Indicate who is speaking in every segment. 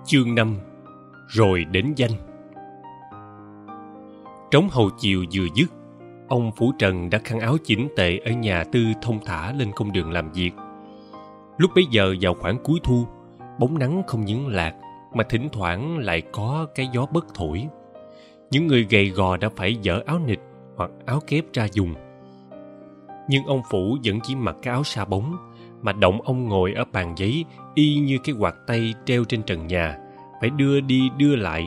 Speaker 1: Chương 5. Rồi đến danh. Trống hầu chiều vừa dứt, ông Phủ Trần đã khăn áo chỉnh tề ở nhà Tư thông thả lên công đường làm việc. Lúc bấy giờ vào khoảng cuối thu, bóng nắng không những lạc mà thỉnh thoảng lại có cái gió bất thổi. Những người gầy gò đã phải dỡ áo nịt hoặc áo kép ra dùng. Nhưng ông Phủ vẫn chỉ mặc cái áo sa bóng, mà động ông ngồi ở bàn giấy y như cái quạt tay treo trên trần nhà, phải đưa đi đưa lại.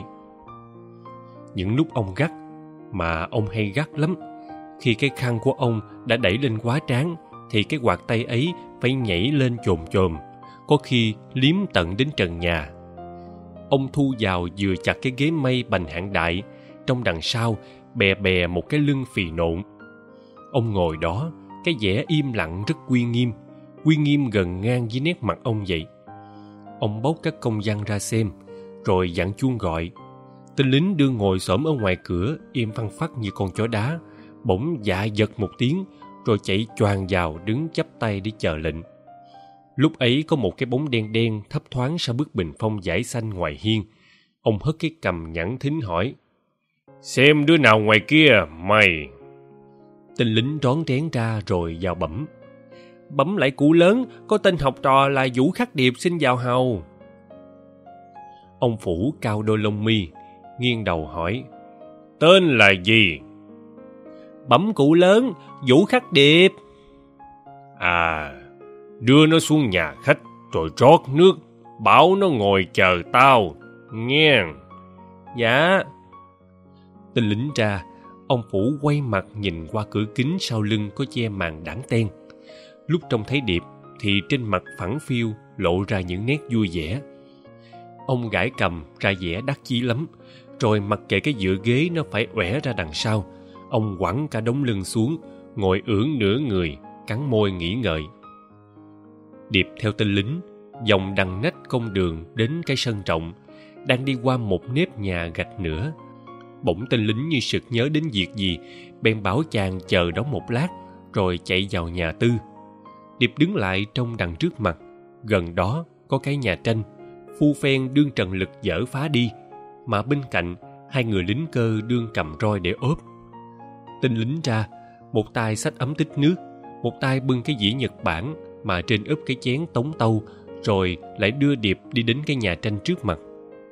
Speaker 1: Những lúc ông gắt, mà ông hay gắt lắm, khi cái khăn của ông đã đẩy lên quá trán thì cái quạt tay ấy phải nhảy lên chồm chồm, có khi liếm tận đến trần nhà. Ông thu vào vừa chặt cái ghế mây bành hạng đại, trong đằng sau bè bè một cái lưng phì nộn. Ông ngồi đó, cái vẻ im lặng rất uy nghiêm gần ngang với nét mặt ông vậy. Ông bốc các công văn ra xem, rồi dặn chuông gọi. Tên lính đương ngồi xổm ở ngoài cửa, im phăng phắc như con chó đá, bỗng dạ giật một tiếng, rồi chạy choàng vào đứng chắp tay để chờ lệnh. Lúc ấy có một cái bóng đen đen thấp thoáng sau bức bình phong dải xanh ngoài hiên. Ông hất cái cằm nhẵn thính hỏi: "Xem đứa nào ngoài kia, mày?" Tên lính rón rén ra rồi vào bẩm: "Bẩm lại cụ lớn, có tên học trò là Vũ Khắc Điệp xin vào hầu." Ông Phủ cau đôi lông mi, nghiêng đầu hỏi: "Tên là gì?" "Bẩm cụ lớn, Vũ Khắc Điệp." "À, đưa nó xuống nhà khách rồi rót nước, bảo nó ngồi chờ tao, nghe." "Dạ." Tên lính ra, ông Phủ quay mặt nhìn qua cửa kính sau lưng có che màn đãng ten. Lúc trông thấy Điệp thì trên mặt phẳng phiu lộ ra những nét vui vẻ. Ông gãi cầm ra vẻ đắc chí lắm, rồi mặc kệ cái dựa ghế nó phải oẻ ra đằng sau, ông quẳng cả đống lưng xuống, ngồi ưỡn nửa người, cắn môi nghĩ ngợi. Điệp theo tên lính vòng đằng nách công đường đến cái sân rộng, đang đi qua một nếp nhà gạch nữa. Bỗng tên lính như sực nhớ đến việc gì, bèn bảo chàng chờ đó một lát rồi chạy vào nhà Tư. Điệp đứng lại trong đằng trước mặt, gần đó có cái nhà tranh, phu phen đương trần lực dở phá đi, mà bên cạnh hai người lính cơ đương cầm roi để ốp. Tên lính ra, một tay xách ấm tích nước, một tay bưng cái dĩa Nhật Bản mà trên úp cái chén tống tâu, rồi lại đưa Điệp đi đến cái nhà tranh trước mặt.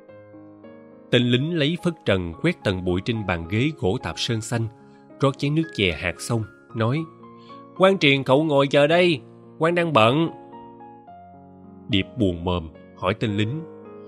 Speaker 1: Tên lính lấy phất trần quét tầng bụi trên bàn ghế gỗ tạp sơn xanh, rót chén nước chè hạt xong, nói: "Quan Triền cậu ngồi chờ đây, quan đang bận." Điệp buồn mồm hỏi tên lính: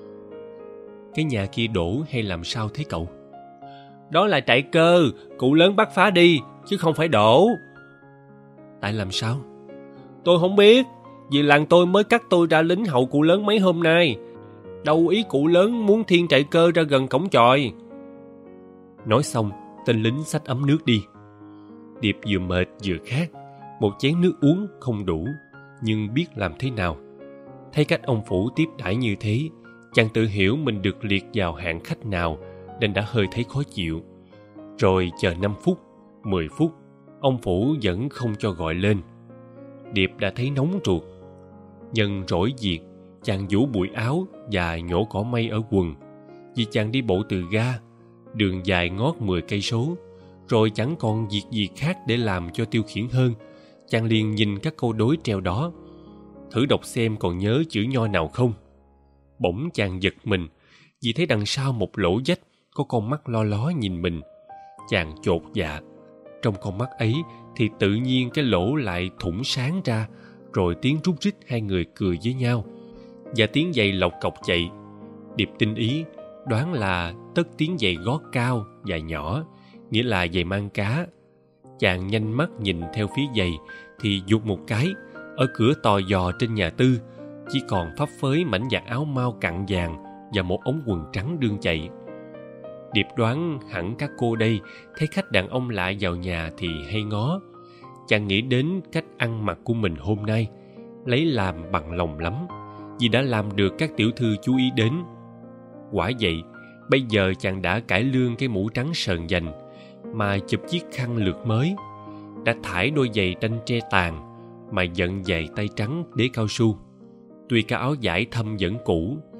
Speaker 1: "Cái nhà kia đổ hay làm sao thế cậu?" "Đó là trại cơ, cụ lớn bắt phá đi, chứ không phải đổ." "Tại làm sao?" "Tôi không biết, vì làng tôi mới cắt tôi ra lính hậu cụ lớn mấy hôm nay. Đâu ý cụ lớn muốn thiên trại cơ ra gần cổng chòi." Nói xong, tên lính xách ấm nước đi. Điệp vừa mệt vừa khát, một chén nước uống không đủ, nhưng biết làm thế nào. Thấy cách ông Phủ tiếp đãi như thế, chàng tự hiểu mình được liệt vào hạng khách nào, nên đã hơi thấy khó chịu. Rồi chờ 5 phút, 10 phút, ông Phủ vẫn không cho gọi lên. Điệp đã thấy nóng ruột. Nhân rỗi việc, chàng vũ bụi áo và nhổ cỏ mây ở quần, vì chàng đi bộ từ ga, đường dài ngót 10 cây số, rồi chẳng còn việc gì khác để làm cho tiêu khiển hơn. Chàng liền nhìn các câu đối treo đó, thử đọc xem còn nhớ chữ nho nào không. Bỗng chàng giật mình, vì thấy đằng sau một lỗ vách có con mắt lo ló nhìn mình. Chàng chột dạ. Trong con mắt ấy thì tự nhiên cái lỗ lại thủng sáng ra, rồi tiếng rút rít hai người cười với nhau, và tiếng giày lộc cọc chạy. Điệp tinh ý đoán là tất tiếng giày gót cao và nhỏ, nghĩa là giày mang cá. Chàng nhanh mắt nhìn theo phía giày thì giục một cái, ở cửa tò dò trên nhà Tư chỉ còn phấp phới mảnh vạt áo mau cặn vàng và một ống quần trắng đương chạy. Điệp đoán hẳn các cô đây thấy khách đàn ông lạ vào nhà thì hay ngó. Chàng nghĩ đến cách ăn mặc của mình hôm nay, lấy làm bằng lòng lắm, vì đã làm được các tiểu thư chú ý đến. Quả vậy, bây giờ chàng đã cải lương cái mũ trắng sờn vành, mà chụp chiếc khăn lược mới, đã thải đôi giày đanh tre tàn, mà dận giày tay trắng đế cao su. Tuy cái áo vải thâm vẫn cũ,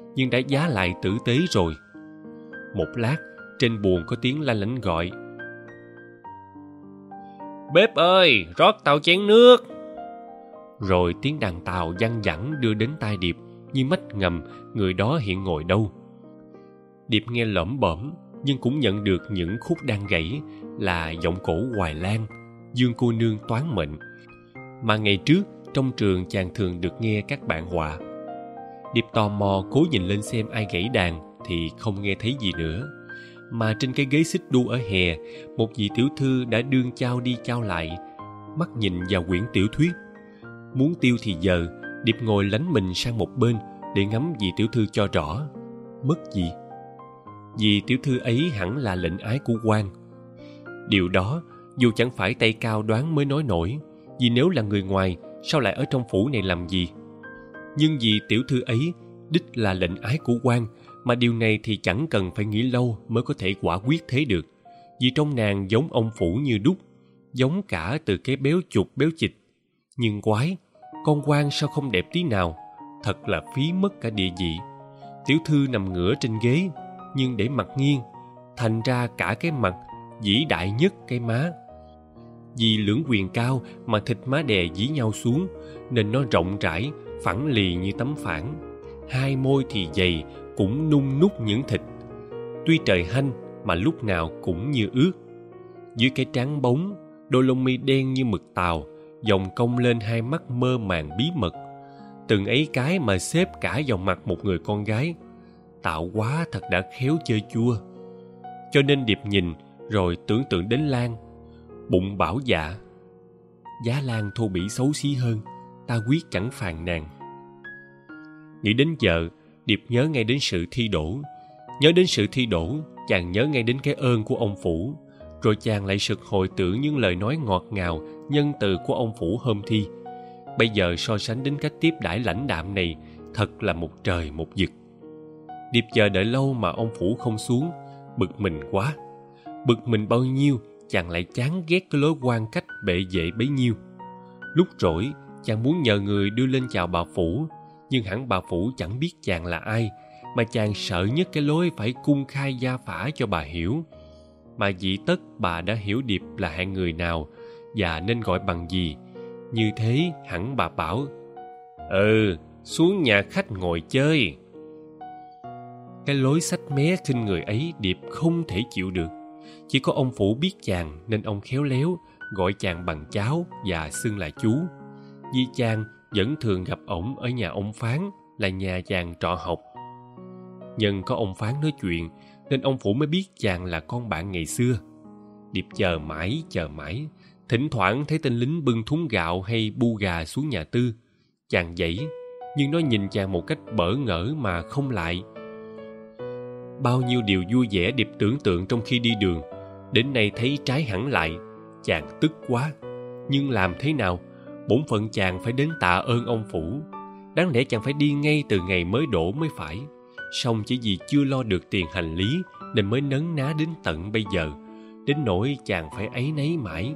Speaker 1: nhưng đã giá lại tử tế rồi. Một lát, trên buồng có tiếng lanh lảnh gọi: "Bếp ơi, rót tao chén nước." Rồi tiếng đàn tàu văng vẳng đưa đến tai Điệp như mách ngầm người đó hiện ngồi đâu. Điệp nghe lẩm bẩm, nhưng cũng nhận được những khúc đang gãy là giọng cổ Hoài Lan, Dương cô nương toán mệnh, mà ngày trước trong trường chàng thường được nghe các bạn họa. Điệp tò mò cố nhìn lên xem ai gãy đàn thì không nghe thấy gì nữa, mà trên cái ghế xích đu ở hè, một vị tiểu thư đã đương chao đi chao lại, mắt nhìn vào quyển tiểu thuyết. Muốn tiêu thì giờ, Điệp ngồi lánh mình sang một bên để ngắm vị tiểu thư cho rõ. Mất gì? Vì tiểu thư ấy hẳn là lệnh ái của quan. Điều đó dù chẳng phải tay cao đoán mới nói nổi, vì nếu là người ngoài sao lại ở trong phủ này làm gì? Nhưng vì tiểu thư ấy đích là lệnh ái của quan, mà điều này thì chẳng cần phải nghĩ lâu mới có thể quả quyết thế được. Vì trong nàng giống ông phủ như đúc, giống cả từ cái béo chụp béo chịch. Nhưng quái, con quan sao không đẹp tí nào, thật là phí mất cả địa vị. Tiểu thư nằm ngửa trên ghế, nhưng để mặt nghiêng, thành ra cả cái mặt vĩ đại nhất cái má. Vì lưỡng quyền cao mà thịt má đè dí nhau xuống, nên nó rộng rãi, phẳng lì như tấm phản. Hai môi thì dày, cũng nung nút những thịt. Tuy trời hanh mà lúc nào cũng như ướt. Dưới cái trán bóng, đôi lông mi đen như mực tàu, dòng cong lên hai mắt mơ màng bí mật. Từng ấy cái mà xếp cả vào mặt một người con gái. Tạo quá thật đã khéo chơi chua. Cho nên Điệp nhìn rồi tưởng tượng đến Lan. Bụng bảo dạ: giá Lan thô bỉ xấu xí hơn, ta quyết chẳng phàn nàn. Nghĩ đến vợ, Điệp nhớ ngay đến sự thi đỗ. Nhớ đến sự thi đỗ, chàng nhớ ngay đến cái ơn của ông phủ. Rồi chàng lại sực hồi tưởng những lời nói ngọt ngào, nhân từ của ông phủ hôm thi. Bây giờ so sánh đến cách tiếp đãi lãnh đạm này, thật là một trời một vực. Điệp chờ đợi lâu mà ông phủ không xuống, bực mình quá. Bực mình bao nhiêu, chàng lại chán ghét cái lối quan cách bệ vệ bấy nhiêu. Lúc rỗi, chàng muốn nhờ người đưa lên chào bà phủ, nhưng hẳn bà phủ chẳng biết chàng là ai, mà chàng sợ nhất cái lối phải cung khai gia phả cho bà hiểu. Mà dĩ tất bà đã hiểu Điệp là hạng người nào và nên gọi bằng gì. Như thế hẳn bà bảo: xuống nhà khách ngồi chơi. Cái lối xách mé khinh người ấy Điệp không thể chịu được. Chỉ có ông phủ biết chàng nên ông khéo léo gọi chàng bằng cháu và xưng là chú. Vì chàng vẫn thường gặp ổng ở nhà ông Phán, là nhà chàng trọ học. Nhân có ông Phán nói chuyện nên ông phủ mới biết chàng là con bạn ngày xưa. Điệp chờ mãi, thỉnh thoảng thấy tên lính bưng thúng gạo hay bu gà xuống nhà Tư. Chàng dãy, nhưng nó nhìn chàng một cách bỡ ngỡ mà không lại. Bao nhiêu điều vui vẻ Điệp tưởng tượng trong khi đi đường, đến nay thấy trái hẳn lại. Chàng tức quá, nhưng làm thế nào? Bổn phận chàng phải đến tạ ơn ông phủ. Đáng lẽ chàng phải đi ngay từ ngày mới đổ mới phải. Song chỉ vì chưa lo được tiền hành lý nên mới nấn ná đến tận bây giờ, đến nỗi chàng phải áy náy mãi.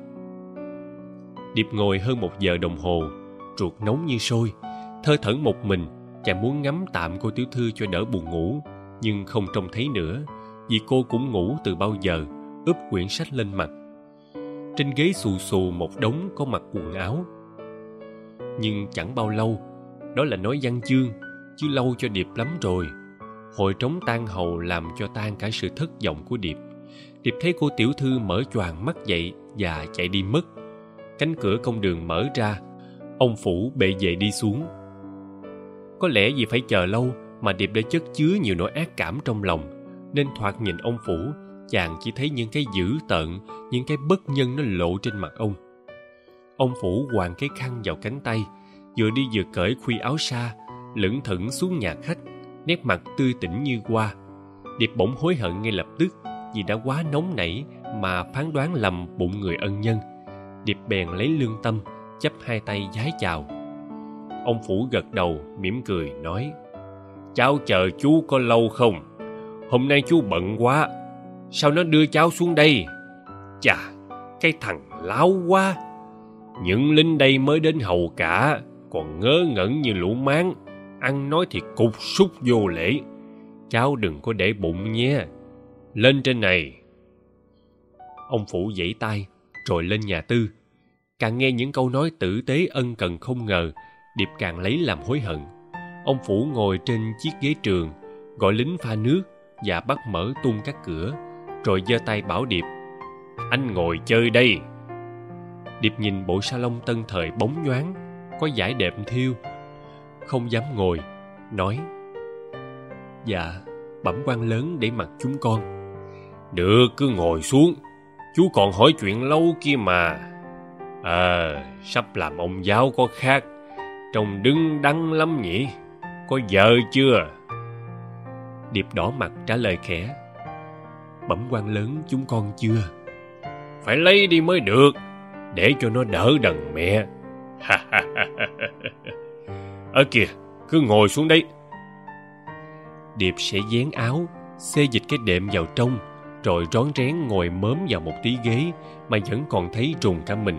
Speaker 1: Điệp ngồi hơn 1 giờ đồng hồ, ruột nóng như sôi, thơ thẩn một mình. Chàng muốn ngắm tạm cô tiểu thư cho đỡ buồn ngủ, nhưng không trông thấy nữa, vì cô cũng ngủ từ bao giờ, úp quyển sách lên mặt. Trên ghế xù xù một đống có mặc quần áo. Nhưng chẳng bao lâu, đó là nói văn chương, chứ lâu cho Điệp lắm rồi. Hội trống tan hầu làm cho tan cả sự thất vọng của Điệp. Điệp thấy cô tiểu thư mở choàng mắt dậy và chạy đi mất. Cánh cửa công đường mở ra, ông phủ bệ vệ đi xuống. Có lẽ vì phải chờ lâu mà Điệp đã chất chứa nhiều nỗi ác cảm trong lòng, nên thoạt nhìn ông phủ, chàng chỉ thấy những cái dữ tợn, những cái bất nhân nó lộ trên mặt ông. Ông phủ quàng cái khăn vào cánh tay, vừa đi vừa cởi khuy áo sa, lững thững xuống nhà khách, nét mặt tươi tỉnh như hoa. Điệp bỗng hối hận ngay lập tức, vì đã quá nóng nảy mà phán đoán lầm bụng người ân nhân. Điệp bèn lấy lương tâm, chắp hai tay vái chào. Ông phủ gật đầu mỉm cười nói: cháu chờ chú có lâu không? Hôm nay chú bận quá, sao nó đưa cháu xuống đây? Chà, cái thằng láo quá. Những lính đây mới đến hầu cả, còn ngớ ngẩn như lũ máng, ăn nói thì cục súc vô lễ. Cháu đừng có để bụng nhé. Lên trên này. Ông Phủ giãy tay rồi lên nhà Tư. Càng nghe những câu nói tử tế ân cần không ngờ, Điệp càng lấy làm hối hận. Ông Phủ ngồi trên chiếc ghế trường, gọi lính pha nước và bắt mở tung các cửa, rồi giơ tay bảo Điệp: "Anh ngồi chơi đây." Điệp nhìn bộ sa lông tân thời bóng nhoáng, có dải đệm thêu, không dám ngồi, nói: "Dạ, bẩm quan lớn để mặc chúng con." "Được, cứ ngồi xuống. Chú còn hỏi chuyện lâu kia mà. Sắp làm ông giáo có khác. Trông đứng đắn lắm nhỉ. Có vợ chưa?" Điệp đỏ mặt trả lời khẽ: "Bẩm quan lớn, chúng con chưa." "Phải lấy đi mới được, để cho nó đỡ đần mẹ." "Ở kìa, cứ ngồi xuống đấy." Điệp sẽ vén áo, xê dịch cái đệm vào trong, rồi rón rén ngồi mớm vào một tí ghế mà vẫn còn thấy rùng cả mình.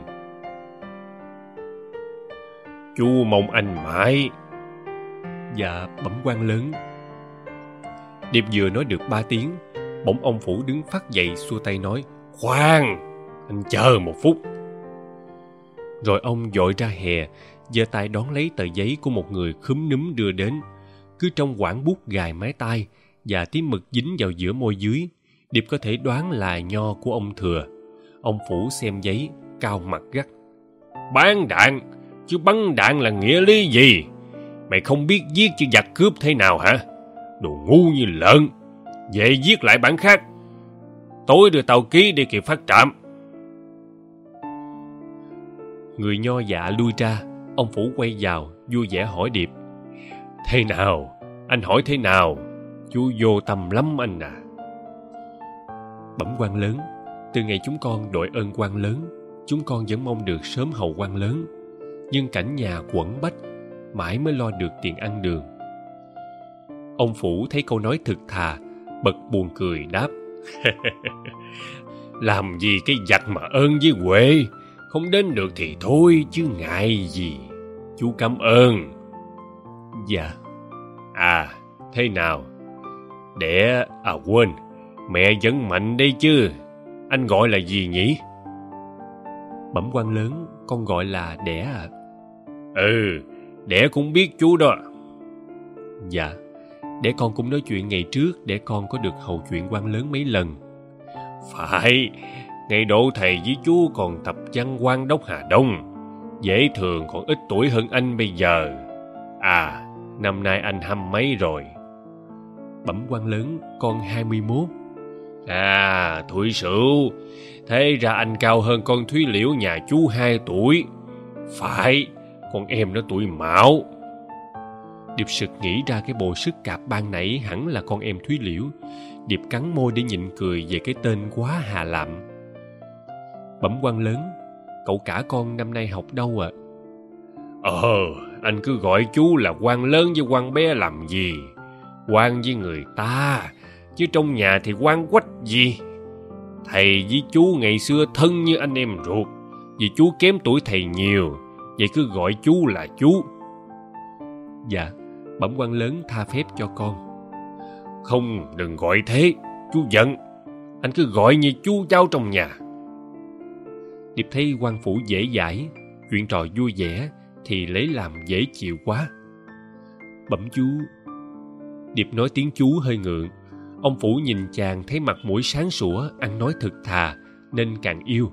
Speaker 1: "Chú mong anh mãi." "Dạ, bẩm quan lớn." Điệp vừa nói được 3 tiếng, bỗng ông Phủ đứng phắt dậy xua tay nói: "Khoan, anh chờ một phút." Rồi ông vội ra hè, giơ tay đón lấy tờ giấy của một người khúm núm đưa đến. Cứ trong quãng bút gài mái tai và tí mực dính vào giữa môi dưới, Điệp có thể đoán là nho của ông Thừa. Ông Phủ xem giấy, cau mặt gắt: "Bán đạn, chứ bắn đạn là nghĩa lý gì? Mày không biết giết chứ giặc cướp thế nào hả? Đồ ngu như lợn. Về viết lại bản khác. Tối đưa tàu ký đi kịp phát trạm." Người nho dạ lui ra. Ông Phủ quay vào vui vẻ hỏi Điệp: "Thế nào? Anh hỏi thế nào? Chú vô tâm lắm anh à." "Bẩm quan lớn, từ ngày chúng con đội ơn quan lớn, chúng con vẫn mong được sớm hầu quan lớn. Nhưng cảnh nhà quẩn bách, mãi mới lo được tiền ăn đường." Ông Phủ thấy câu nói thực thà, bật buồn cười đáp: "Làm gì cái giặc mà ơn với Huệ. Không đến được thì thôi chứ ngại gì. Chú cảm ơn." "Dạ." Thế nào? Quên, mẹ vẫn mạnh đây chứ. Anh gọi là gì nhỉ?" "Bẩm quan lớn, con gọi là Đẻ ạ." Đẻ cũng biết chú đó." "Dạ, để con cũng nói chuyện ngày trước để con có được hầu chuyện quan lớn mấy lần." "Phải, ngày độ thầy với chú còn tập văn quan đốc Hà Đông. Dễ thường còn ít tuổi hơn anh bây giờ. Năm nay anh 20 mấy rồi?" "Bẩm quan lớn, con 21." Thủy Sửu. Thế ra anh cao hơn con Thúy Liễu nhà chú 2 tuổi. Phải, con em nó tuổi Mão. Điệp sực nghĩ ra cái bộ sức cạp ban nãy hẳn là con em Thúy Liễu. Điệp cắn môi để nhịn cười về cái tên quá hà lạm. "Bẩm quan lớn, cậu cả con năm nay học đâu ạ?" Anh cứ gọi chú là quan lớn với quan bé làm gì? Quan với người ta, chứ trong nhà thì quan quách gì. Thầy với chú ngày xưa thân như anh em ruột, vì chú kém tuổi thầy nhiều, vậy cứ gọi chú là chú." "Dạ, bẩm quan lớn tha phép cho con." "Không, đừng gọi thế, chú giận. Anh cứ gọi như chú cháu trong nhà." Điệp thấy quan phủ dễ dãi, chuyện trò vui vẻ thì lấy làm dễ chịu quá. "Bẩm chú." Điệp nói tiếng chú hơi ngượng. Ông Phủ nhìn chàng thấy mặt mũi sáng sủa, ăn nói thực thà nên càng yêu.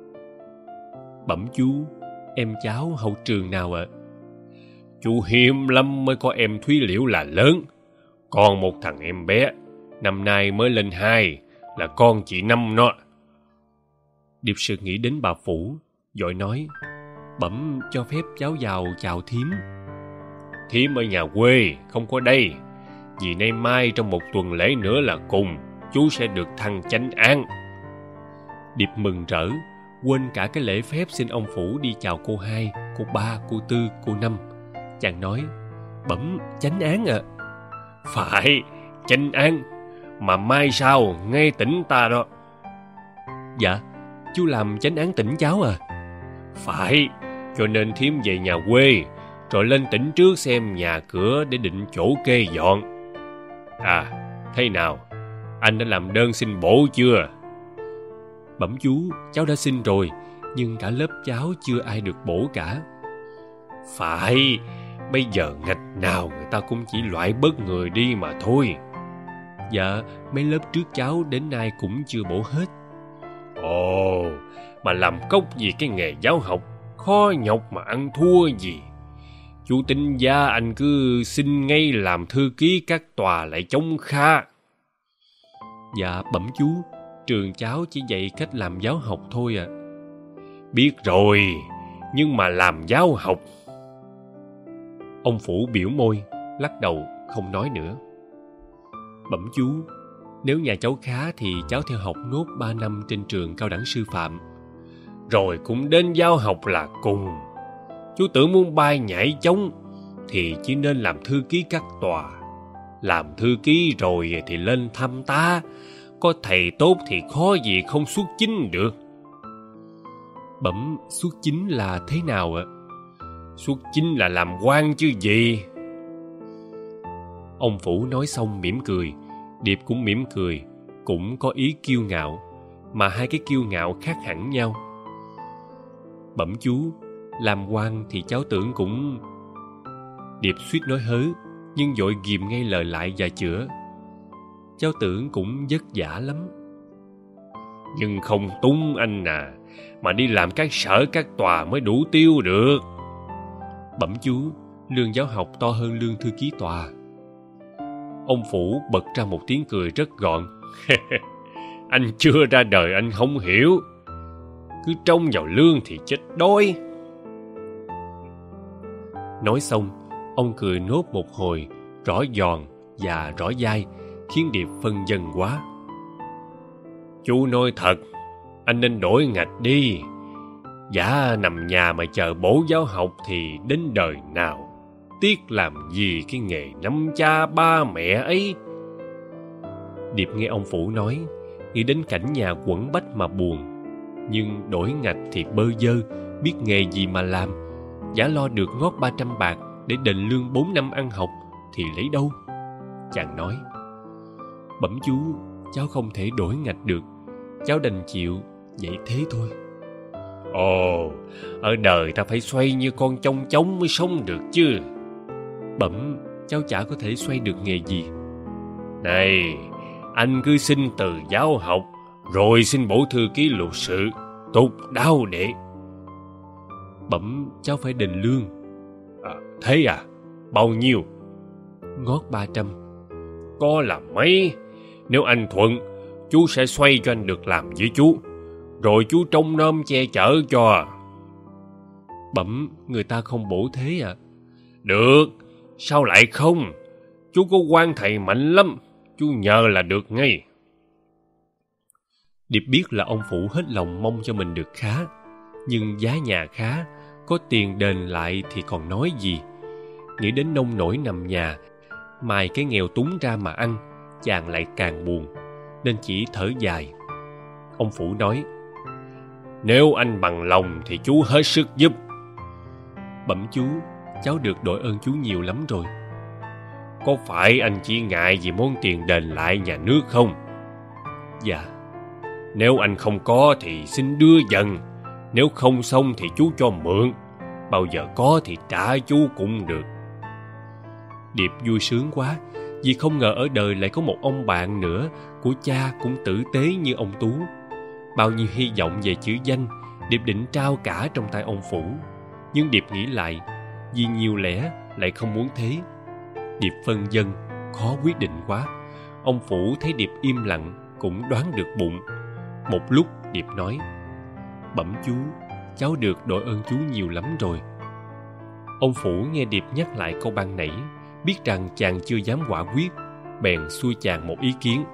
Speaker 1: "Bẩm chú, em cháu hậu trường nào ạ?" "Chú hiếm lắm mới có em Thúy Liễu là lớn. Còn một thằng em bé, năm nay mới lên 2, là con chị Năm nó." Điệp sực nghĩ đến bà Phủ, vội nói: "Bẩm cho phép cháu vào chào thím." "Thím ở nhà quê, không có đây. Vì nay mai trong một tuần lễ nữa là cùng, chú sẽ được thăng chánh án." Điệp mừng rỡ, quên cả cái lễ phép xin ông Phủ đi chào cô 2, cô 3, cô 4, cô 5. Chàng nói: "Bẩm chánh án ạ." "Phải, chánh án. Mà mai sau ngay tỉnh ta đó." "Dạ, chú làm chánh án tỉnh cháu à?" "Phải, cho nên thím về nhà quê, rồi lên tỉnh trước xem nhà cửa để định chỗ kê dọn. À, thế nào? Anh đã làm đơn xin bổ chưa?
Speaker 2: Bẩm chú, cháu đã xin rồi, nhưng cả lớp cháu chưa ai được bổ cả.
Speaker 1: Phải, bây giờ ngạch nào người ta cũng chỉ loại bớt người đi mà thôi.
Speaker 2: Dạ, mấy lớp trước cháu đến nay cũng chưa bổ hết.
Speaker 1: Ồ, mà làm cốc gì cái nghề giáo học, khó nhọc mà ăn thua gì. Chú Tinh gia anh cứ xin ngay làm thư ký các tòa lại chống kha.
Speaker 2: Dạ bẩm chú, trường cháu chỉ dạy cách làm giáo học thôi à.
Speaker 1: Biết rồi, nhưng mà làm giáo học.
Speaker 2: Ông Phủ biểu môi, lắc đầu không nói nữa. Bẩm chú, nếu nhà cháu khá thì cháu theo học nốt 3 năm trên trường cao đẳng sư phạm.
Speaker 1: Rồi cũng đến giáo học là cùng. Chú tưởng muốn bay nhảy chống thì chỉ nên làm thư ký các tòa. Làm thư ký rồi thì lên thăm ta. Có thầy tốt thì khó gì không xuất chính được.
Speaker 2: Bẩm, xuất chính là thế nào ạ?
Speaker 1: Xuất chính là làm quan chứ gì.
Speaker 2: Ông Phủ nói xong mỉm cười, Điệp cũng mỉm cười, cũng có ý kiêu ngạo, mà hai cái kiêu ngạo khác hẳn nhau. Bẩm chú, làm quan thì cháu tưởng cũng... Điệp suýt nói hớ, nhưng vội ghìm ngay lời lại và chữa. Cháu tưởng cũng vất vả lắm.
Speaker 1: Nhưng không túng anh à, mà đi làm các sở các tòa mới đủ tiêu được.
Speaker 2: Bẩm chú, lương giáo học to hơn lương thư ký tòa.
Speaker 1: Ông Phủ bật ra một tiếng cười rất gọn. Anh chưa ra đời anh không hiểu. Cứ trông vào lương thì chết đói.
Speaker 2: Nói xong, ông cười nốt một hồi, rõ giòn và rõ dai, khiến Điệp phân vân quá.
Speaker 1: Chú nói thật, anh nên đổi ngạch đi. Dạ nằm nhà mà chờ bổ giáo học thì đến đời nào. Tiếc làm gì cái nghề năm cha ba mẹ ấy.
Speaker 2: Điệp nghe ông Phủ nói, nghĩ đến cảnh nhà quẩn bách mà buồn. Nhưng đổi ngạch thì bơ vơ, biết nghề gì mà làm. Giả lo được ngót 300 bạc để đền lương 4 năm ăn học thì lấy đâu? Chàng nói, bẩm chú, cháu không thể đổi ngạch được. Cháu đành chịu, vậy thế thôi.
Speaker 1: Ồ, ở đời ta phải xoay như con chong chóng mới sống được chứ.
Speaker 2: Bẩm, cháu chả có thể xoay được nghề gì.
Speaker 1: Này, anh cứ xin từ giáo học, rồi xin bổ thư ký luật sự, tục đao đệ.
Speaker 2: Bẩm, cháu phải đền lương.
Speaker 1: À, thế à? Bao nhiêu?
Speaker 2: Ngót 300.
Speaker 1: Có là mấy. Nếu anh thuận, chú sẽ xoay cho anh được làm với chú. Rồi chú trông nom che chở cho.
Speaker 2: Bẩm, người ta không bổ thế à?
Speaker 1: Được, sao lại không? Chú có quan thầy mạnh lắm, chú nhờ là được ngay.
Speaker 2: Điệp biết là ông Phủ hết lòng mong cho mình được khá, nhưng giá nhà khá, có tiền đền lại thì còn nói gì. Nghĩ đến nông nổi nằm nhà, mài cái nghèo túng ra mà ăn, chàng lại càng buồn, nên chỉ thở dài. Ông Phủ nói,
Speaker 1: nếu anh bằng lòng thì chú hết sức giúp.
Speaker 2: Bẩm chú, cháu được đội ơn chú nhiều lắm rồi.
Speaker 1: Có phải anh chỉ ngại vì món tiền đền lại nhà nước không?
Speaker 2: Dạ.
Speaker 1: Nếu anh không có thì xin đưa dần. Nếu không xong thì chú cho mượn. Bao giờ có thì trả chú cũng được.
Speaker 2: Điệp vui sướng quá, vì không ngờ ở đời lại có một ông bạn nữa của cha cũng tử tế như ông Tú. Bao nhiêu hy vọng về chữ danh, Điệp định trao cả trong tay ông Phủ. Nhưng Điệp nghĩ lại, vì nhiều lẽ lại không muốn thế. Điệp phân vân, khó quyết định quá. Ông Phủ thấy Điệp im lặng, cũng đoán được bụng. Một lúc Điệp nói, bẩm chú, cháu được đội ơn chú nhiều lắm rồi. Ông Phủ nghe Điệp nhắc lại câu ban nãy, biết rằng chàng chưa dám quả quyết, bèn xui chàng một ý kiến.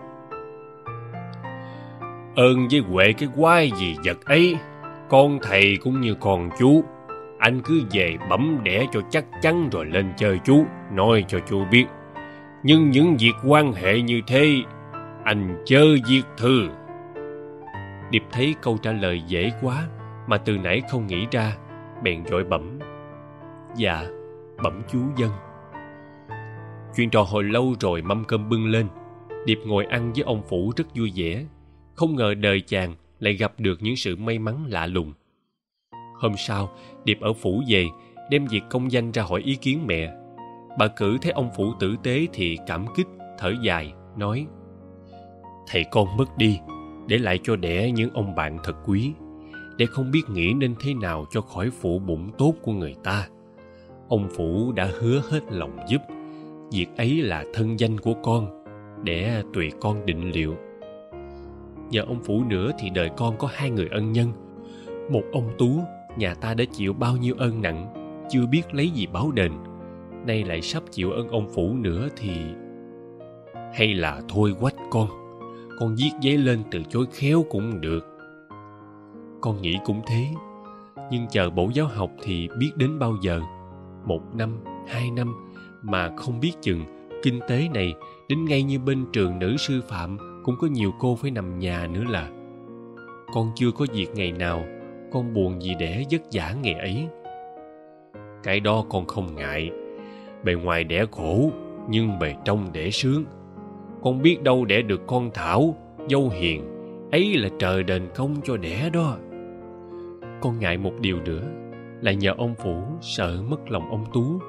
Speaker 1: Ơn với huệ cái quái gì vật ấy, con thầy cũng như con chú. Anh cứ về bẩm đẻ cho chắc chắn rồi lên chơi chú, nói cho chú biết. Nhưng những việc quan hệ như thế, anh chớ viết thư.
Speaker 2: Điệp thấy câu trả lời dễ quá, mà từ nãy không nghĩ ra, bèn vội bẩm. Dạ, bẩm chú Dân. Chuyện trò hồi lâu rồi mâm cơm bưng lên. Điệp ngồi ăn với ông Phủ rất vui vẻ. Không ngờ đời chàng lại gặp được những sự may mắn lạ lùng. Hôm sau, Điệp ở phủ về, đem việc công danh ra hỏi ý kiến mẹ. Bà Cử thấy ông Phủ tử tế thì cảm kích, thở dài, nói: Thầy con mất đi, để lại cho đẻ những ông bạn thật quý. Để không biết nghĩ nên thế nào cho khỏi phụ bụng tốt của người ta. Ông Phủ đã hứa hết lòng giúp. Việc ấy là thân danh của con, để tùy con định liệu. Nhờ ông Phủ nữa thì đời con có 2 người ân nhân. Một ông Tú, nhà ta đã chịu bao nhiêu ơn nặng, chưa biết lấy gì báo đền. Nay lại sắp chịu ơn ông Phủ nữa thì... Hay là thôi Quách con viết giấy lên từ chối khéo cũng được. Con nghĩ cũng thế, nhưng chờ bổ giáo học thì biết đến bao giờ. 1 năm, 2 năm mà không biết chừng. Kinh tế này đến ngay như bên trường nữ sư phạm cũng có nhiều cô phải nằm nhà nữa là. Con chưa có việc ngày nào, con buồn vì đẻ vất vả ngày ấy. Cái đó con không ngại. Bề ngoài đẻ khổ, nhưng bề trong đẻ sướng. Con biết đâu đẻ được con Thảo, dâu hiền, ấy là trời đền công cho đẻ đó. Con ngại một điều nữa, là nhờ ông Phủ sợ mất lòng ông Tú.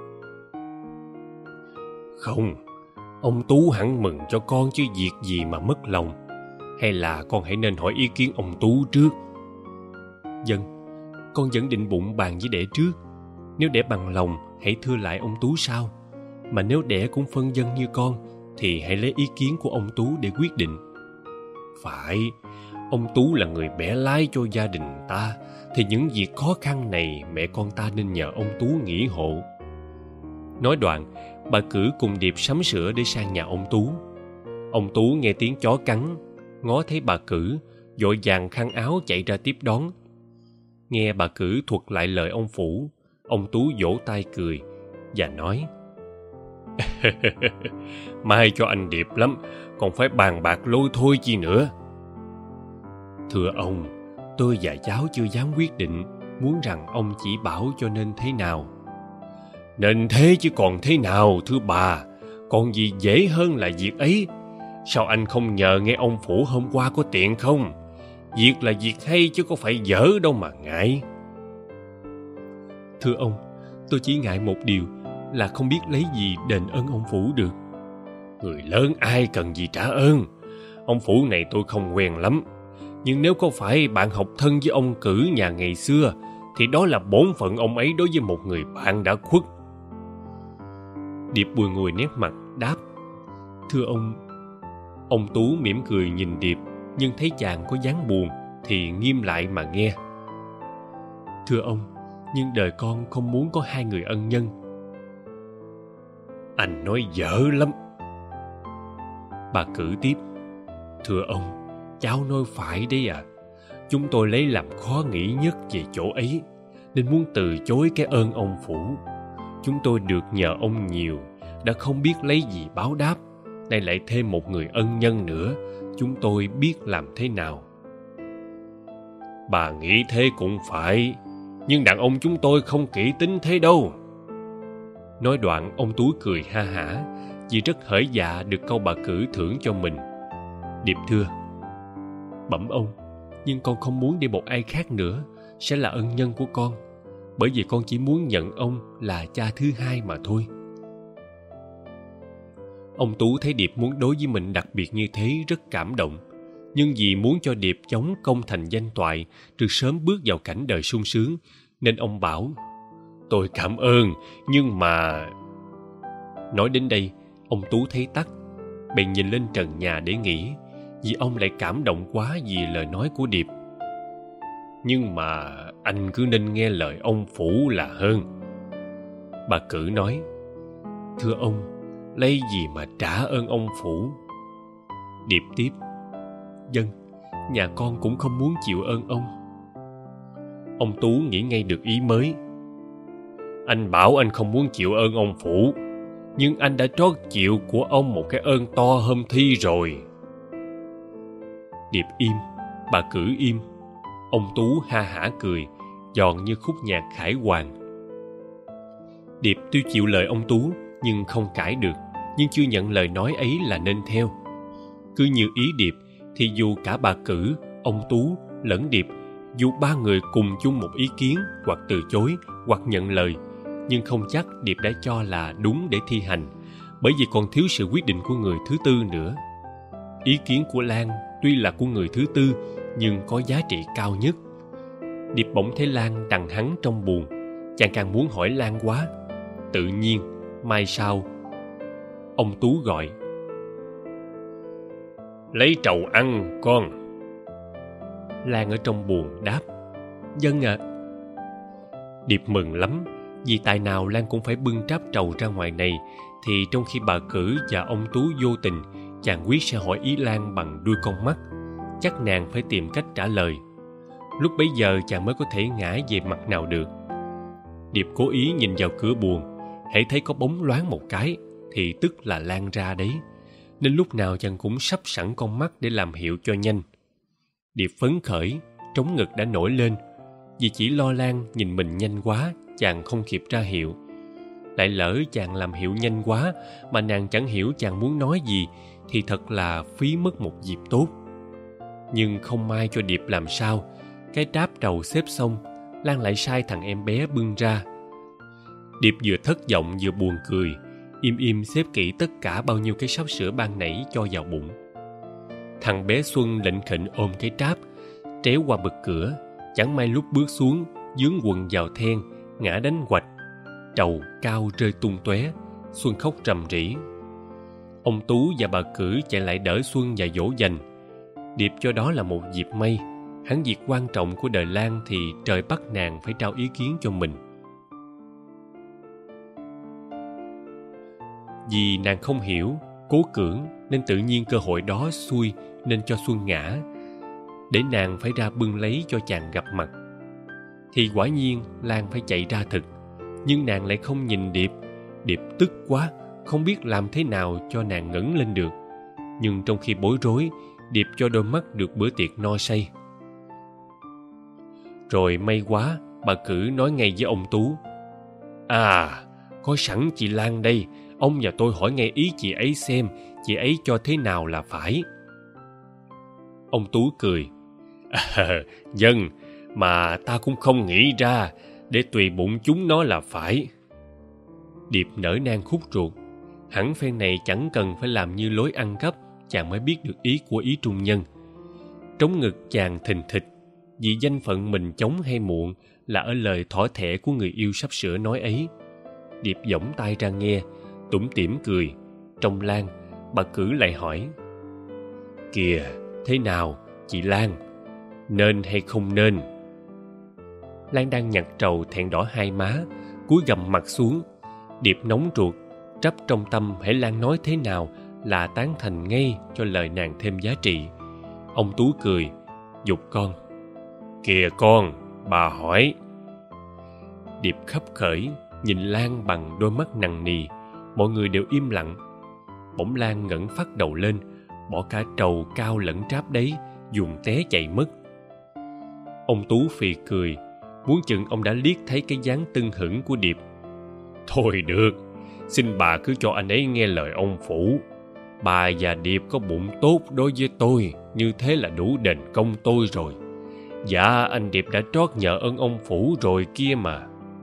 Speaker 2: Không, ông Tú hẳn mừng cho con chứ việc gì mà mất lòng. Hay là con hãy nên hỏi ý kiến ông Tú trước. Dân, con vẫn định bụng bàn với đẻ trước. Nếu đẻ bằng lòng, hãy thưa lại ông Tú sau. Mà nếu đẻ cũng phân dân như con, thì hãy lấy ý kiến của ông Tú để quyết định. Phải, ông Tú là người bẻ lái cho gia đình ta, thì những việc khó khăn này mẹ con ta nên nhờ ông Tú nghĩ hộ. Nói đoạn, bà Cử cùng Điệp sắm sửa để sang nhà ông Tú. Ông Tú nghe tiếng chó cắn, ngó thấy bà Cử, vội vàng khăn áo chạy ra tiếp đón. Nghe bà Cử thuật lại lời ông Phủ, ông Tú vỗ tay cười và nói: Mai cho anh Điệp lắm, còn phải bàn bạc lôi thôi chi nữa. Thưa ông, tôi và cháu chưa dám quyết định, muốn rằng ông chỉ bảo cho nên thế nào. Nên thế chứ còn thế nào, thưa bà. Còn gì dễ hơn là việc ấy. Sao anh không nhờ nghe ông Phủ hôm qua có tiện không? Việc là việc hay chứ có phải dở đâu mà ngại. Thưa ông, tôi chỉ ngại một điều là không biết lấy gì đền ơn ông Phủ được. Người lớn ai cần gì trả ơn. Ông Phủ này tôi không quen lắm. Nhưng nếu có phải bạn học thân với ông Cử nhà ngày xưa, thì đó là bổn phận ông ấy đối với một người bạn đã khuất. Điệp bùi ngùi nét mặt đáp: Thưa ông Tú mỉm cười nhìn Điệp, nhưng thấy chàng có dáng buồn thì nghiêm lại mà nghe. Thưa ông, nhưng đời con không muốn có 2 người ân nhân. Anh nói dở lắm. Bà Cử tiếp: Thưa ông, cháu nói phải đấy à. Chúng tôi lấy làm khó nghĩ nhất về chỗ ấy, nên muốn từ chối cái ơn ông Phủ. Chúng tôi được nhờ ông nhiều, đã không biết lấy gì báo đáp. Nay lại thêm một người ân nhân nữa, chúng tôi biết làm thế nào. Bà nghĩ thế cũng phải, nhưng đàn ông chúng tôi không kỹ tính thế đâu. Nói đoạn ông Tú cười ha hả, vì rất hởi dạ được câu bà Cử thưởng cho mình. Điệp thưa: Bẩm ông, nhưng con không muốn để một ai khác nữa sẽ là ân nhân của con, bởi vì con chỉ muốn nhận ông là cha thứ hai mà thôi. Ông Tú thấy Điệp muốn đối với mình đặc biệt như thế rất cảm động, nhưng vì muốn cho Điệp chống công thành danh toại, được sớm bước vào cảnh đời sung sướng, nên ông bảo: Tôi cảm ơn, nhưng mà... Nói đến đây, ông Tú thấy tắt, bèn nhìn lên trần nhà để nghĩ, vì ông lại cảm động quá vì lời nói của Điệp. Nhưng mà anh cứ nên nghe lời ông Phủ là hơn. Bà Cử nói: Thưa ông, lấy gì mà trả ơn ông Phủ? Điệp tiếp: Dân, nhà con cũng không muốn chịu ơn ông. Ông Tú nghĩ ngay được ý mới. Anh bảo anh không muốn chịu ơn ông Phủ, nhưng anh đã trót chịu của ông một cái ơn to hôm thi rồi. Điệp im, bà Cử im. Ông Tú ha hả cười, giòn như khúc nhạc khải hoàn.
Speaker 1: Điệp tuy chịu lời ông Tú nhưng không cãi được, nhưng chưa nhận lời nói ấy là nên theo. Cứ như ý Điệp thì dù cả bà Cử, ông Tú lẫn Điệp, dù ba người cùng chung một ý kiến, hoặc từ chối hoặc nhận lời, nhưng không chắc Điệp đã cho là đúng để thi hành, bởi vì còn thiếu sự quyết định của người thứ tư nữa. Ý kiến của Lan tuy là của người thứ tư nhưng có giá trị cao nhất. Điệp bỗng thấy Lan đằng hắn trong buồn, chàng càng muốn hỏi Lan quá. Tự nhiên mai sau ông Tú gọi: "Lấy trầu ăn con." Lan ở trong buồn đáp: "Vâng ạ." Điệp mừng lắm, vì tài nào Lan cũng phải bưng tráp trầu ra ngoài này, thì trong khi bà Cử và ông Tú vô tình, chàng quyết sẽ hỏi ý Lan bằng đuôi con mắt. Chắc nàng phải tìm cách trả lời. Lúc bấy giờ chàng mới có thể ngã về mặt nào được. Điệp cố ý nhìn vào cửa buồng, hễ thấy có bóng loáng một cái thì tức là Lan ra đấy, nên lúc nào chàng cũng sắp sẵn con mắt để làm hiệu cho nhanh. Điệp phấn khởi, trống ngực đã nổi lên, vì chỉ lo Lan nhìn mình nhanh quá, chàng không kịp ra hiệu. Lại lỡ chàng làm hiệu nhanh quá mà nàng chẳng hiểu chàng muốn nói gì, thì thật là phí mất một dịp tốt. Nhưng không may cho Điệp làm sao, cái tráp trầu xếp xong, Lan lại sai thằng em bé bưng ra. Điệp vừa thất vọng vừa buồn cười, im im xếp kỹ tất cả bao nhiêu cái sắp sửa ban nãy cho vào bụng. Thằng bé Xuân lệnh khệnh ôm cái tráp, tréo qua bậc cửa, chẳng may lúc bước xuống vướng quần vào then, ngã đánh quạch, trầu cao rơi tung tóe. Xuân khóc rầm rĩ. Ông Tú và bà Cử chạy lại đỡ Xuân và dỗ dành. Điệp cho đó là một dịp may. Hẳn việc quan trọng của đời Lan thì trời bắt nàng phải trao ý kiến cho mình. Vì nàng không hiểu, cố cưỡng, nên tự nhiên cơ hội đó xuôi nên cho Xuân ngã, để nàng phải ra bưng lấy cho chàng gặp mặt. Thì quả nhiên Lan phải chạy ra thực, nhưng nàng lại không nhìn Điệp. Điệp tức quá, không biết làm thế nào cho nàng ngẩng lên được. Nhưng trong khi bối rối, Điệp cho đôi mắt được bữa tiệc no say. Rồi may quá, bà Cử nói ngay với ông Tú: "À, có sẵn chị Lan đây, ông và tôi hỏi ngay ý chị ấy xem, chị ấy cho thế nào là phải." Ông Tú cười: "Vâng, mà ta cũng không nghĩ ra, để tùy bụng chúng nó là phải." Điệp nở nang khúc ruột. Hẳn phen này chẳng cần phải làm như lối ăn cắp, chàng mới biết được ý của ý trung nhân. Trống ngực chàng thình thịch, vì danh phận mình chống hay muộn là ở lời thỏ thẻ của người yêu sắp sửa nói ấy. Điệp giỏng tai ra nghe, tủm tỉm cười. Trong Lan, bà Cử lại hỏi: "Kìa, thế nào, chị Lan? Nên hay không nên?" Lan đang nhặt trầu thẹn đỏ hai má, cúi gằm mặt xuống. Điệp nóng ruột, trắp trong tâm hễ Lan nói thế nào là tán thành ngay cho lời nàng thêm giá trị. Ông Tú cười, giục con: "Kìa con, bà hỏi." Điệp khấp khởi, nhìn Lan bằng đôi mắt nằng nì. Mọi người đều im lặng. Bỗng Lan ngẩng phát đầu lên, bỏ cả trầu cao lẫn tráp đấy, dùng té chạy mất. Ông Tú phì cười, muốn chừng ông đã liếc thấy cái dáng tưng hửng của Điệp. "Thôi được, xin bà cứ cho anh ấy nghe lời ông phủ. Bà và Điệp có bụng tốt đối với tôi, như thế là đủ đền công tôi rồi. Dạ, anh Điệp đã trót nhờ ơn ông phủ rồi kia mà."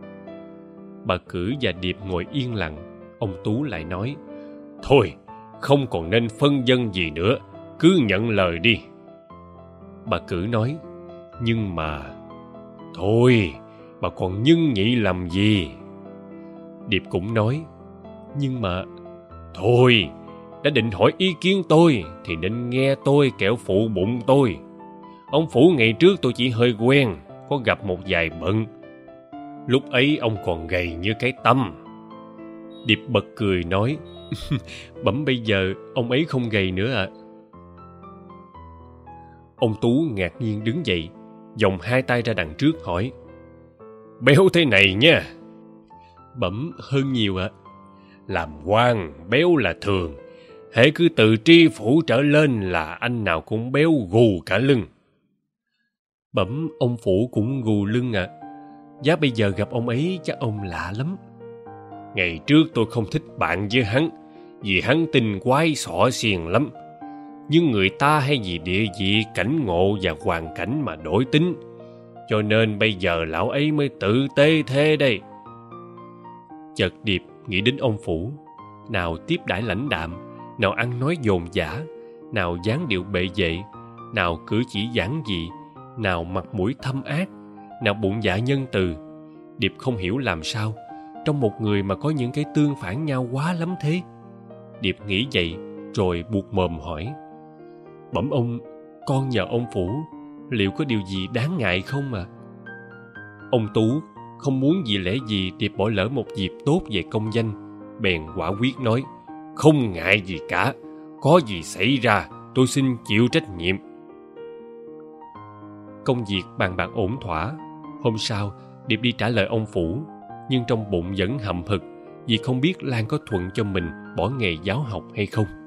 Speaker 1: Bà Cử và Điệp ngồi yên lặng. Ông Tú lại nói: "Thôi, không còn nên phân vân gì nữa, cứ nhận lời đi." Bà Cử nói: "Nhưng mà..." "Thôi, bà còn nhưng nhị làm gì?" Điệp cũng nói: "Nhưng mà..." "Thôi, đã định hỏi ý kiến tôi thì nên nghe tôi, kẻo phụ bụng tôi. Ông phủ ngày trước tôi chỉ hơi quen, có gặp một vài bận. Lúc ấy ông còn gầy như cái tăm." Điệp bật cười nói: "Bẩm bây giờ ông ấy không gầy nữa ạ." Ông Tú ngạc nhiên đứng dậy, vòng hai tay ra đằng trước hỏi: "Béo thế này nha?" "Bẩm hơn nhiều ạ." "Làm quan béo là thường, hễ cứ từ tri phủ trở lên là anh nào cũng béo gù cả lưng." "Bẩm ông phủ cũng gù lưng ạ. Giá bây giờ gặp ông ấy chắc ông lạ lắm."
Speaker 2: Ngày trước tôi không thích bạn với hắn, vì hắn tinh quái xỏ xiên lắm. Nhưng người ta hay vì địa vị, cảnh ngộ và hoàn cảnh mà đổi tính, cho nên bây giờ lão ấy mới tự tế thế đây.
Speaker 1: Chợt Điệp nghĩ đến ông Phủ, nào tiếp đãi lãnh đạm, nào ăn nói dồn dã, nào dáng điệu bệ vệ, nào cử chỉ giản dị, nào mặt mũi thâm ác, nào bụng dạ nhân từ. Điệp không hiểu làm sao trong một người mà có những cái tương phản nhau quá lắm thế. Điệp nghĩ vậy rồi buột mồm hỏi: Bẩm ông, con nhờ ông Phủ, liệu có điều gì đáng ngại không ạ? Ông Tú không muốn vì lẽ gì Điệp bỏ lỡ một dịp tốt về công danh, bèn quả quyết nói:
Speaker 2: Không ngại gì cả, có gì xảy ra tôi xin chịu trách nhiệm.
Speaker 1: Công việc bàn bạc ổn thỏa. Hôm sau Điệp đi trả lời ông Phủ, nhưng trong bụng vẫn hậm hực vì không biết Lan có thuận cho mình bỏ nghề giáo học hay không.